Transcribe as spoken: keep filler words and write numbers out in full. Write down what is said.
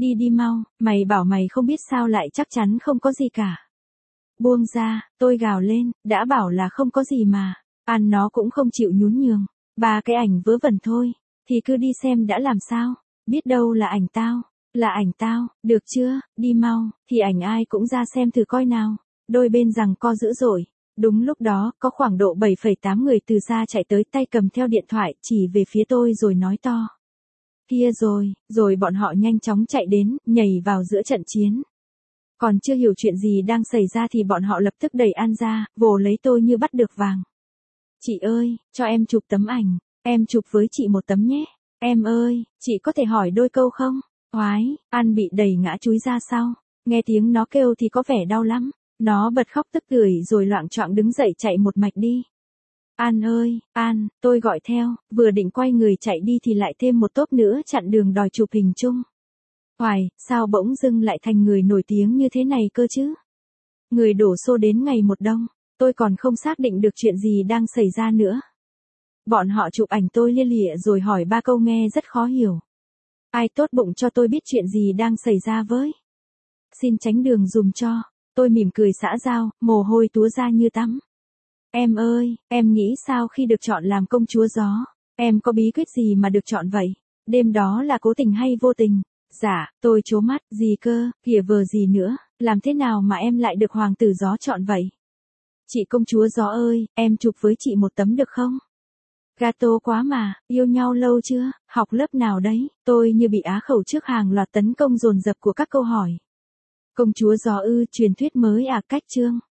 Đi đi mau, mày bảo mày không biết sao lại chắc chắn không có gì cả. Buông ra, tôi gào lên, đã bảo là không có gì mà. An nó cũng không chịu nhún nhường. Ba cái ảnh vớ vẩn thôi, thì cứ đi xem đã làm sao. Biết đâu là ảnh tao, là ảnh tao, được chưa, đi mau, thì ảnh ai cũng ra xem thử coi nào. Đôi bên giằng co dữ dội. Đúng lúc đó, có khoảng độ bảy phẩy tám người từ xa chạy tới, tay cầm theo điện thoại, chỉ về phía tôi rồi nói to. Kia rồi, rồi bọn họ nhanh chóng chạy đến, nhảy vào giữa trận chiến. Còn chưa hiểu chuyện gì đang xảy ra thì bọn họ lập tức đẩy An ra, vồ lấy tôi như bắt được vàng. Chị ơi, cho em chụp tấm ảnh, em chụp với chị một tấm nhé. Em ơi, chị có thể hỏi đôi câu không? Oái, An bị đẩy ngã chúi ra sau. Nghe tiếng nó kêu thì có vẻ đau lắm. Nó bật khóc tức tưởi rồi loạng choạng đứng dậy chạy một mạch đi. An ơi, An, tôi gọi theo, vừa định quay người chạy đi thì lại thêm một tốp nữa chặn đường đòi chụp hình chung. Hoài, sao bỗng dưng lại thành người nổi tiếng như thế này cơ chứ? Người đổ xô đến ngày một đông, tôi còn không xác định được chuyện gì đang xảy ra nữa. Bọn họ chụp ảnh tôi lia lịa rồi hỏi ba câu nghe rất khó hiểu. Ai tốt bụng cho tôi biết chuyện gì đang xảy ra với? Xin tránh đường dùm cho. Tôi mỉm cười xã giao, mồ hôi túa ra như tắm. Em ơi, em nghĩ sao khi được chọn làm công chúa gió? Em có bí quyết gì mà được chọn vậy? Đêm đó là cố tình hay vô tình? Dạ, tôi trố mắt, gì cơ, kìa vờ gì nữa, làm thế nào mà em lại được hoàng tử gió chọn vậy? Chị công chúa gió ơi, em chụp với chị một tấm được không? Gato quá mà, yêu nhau lâu chưa, học lớp nào đấy? Tôi như bị á khẩu trước hàng loạt tấn công dồn dập của các câu hỏi. Công chúa gió ư, truyền thuyết mới à, cách chương.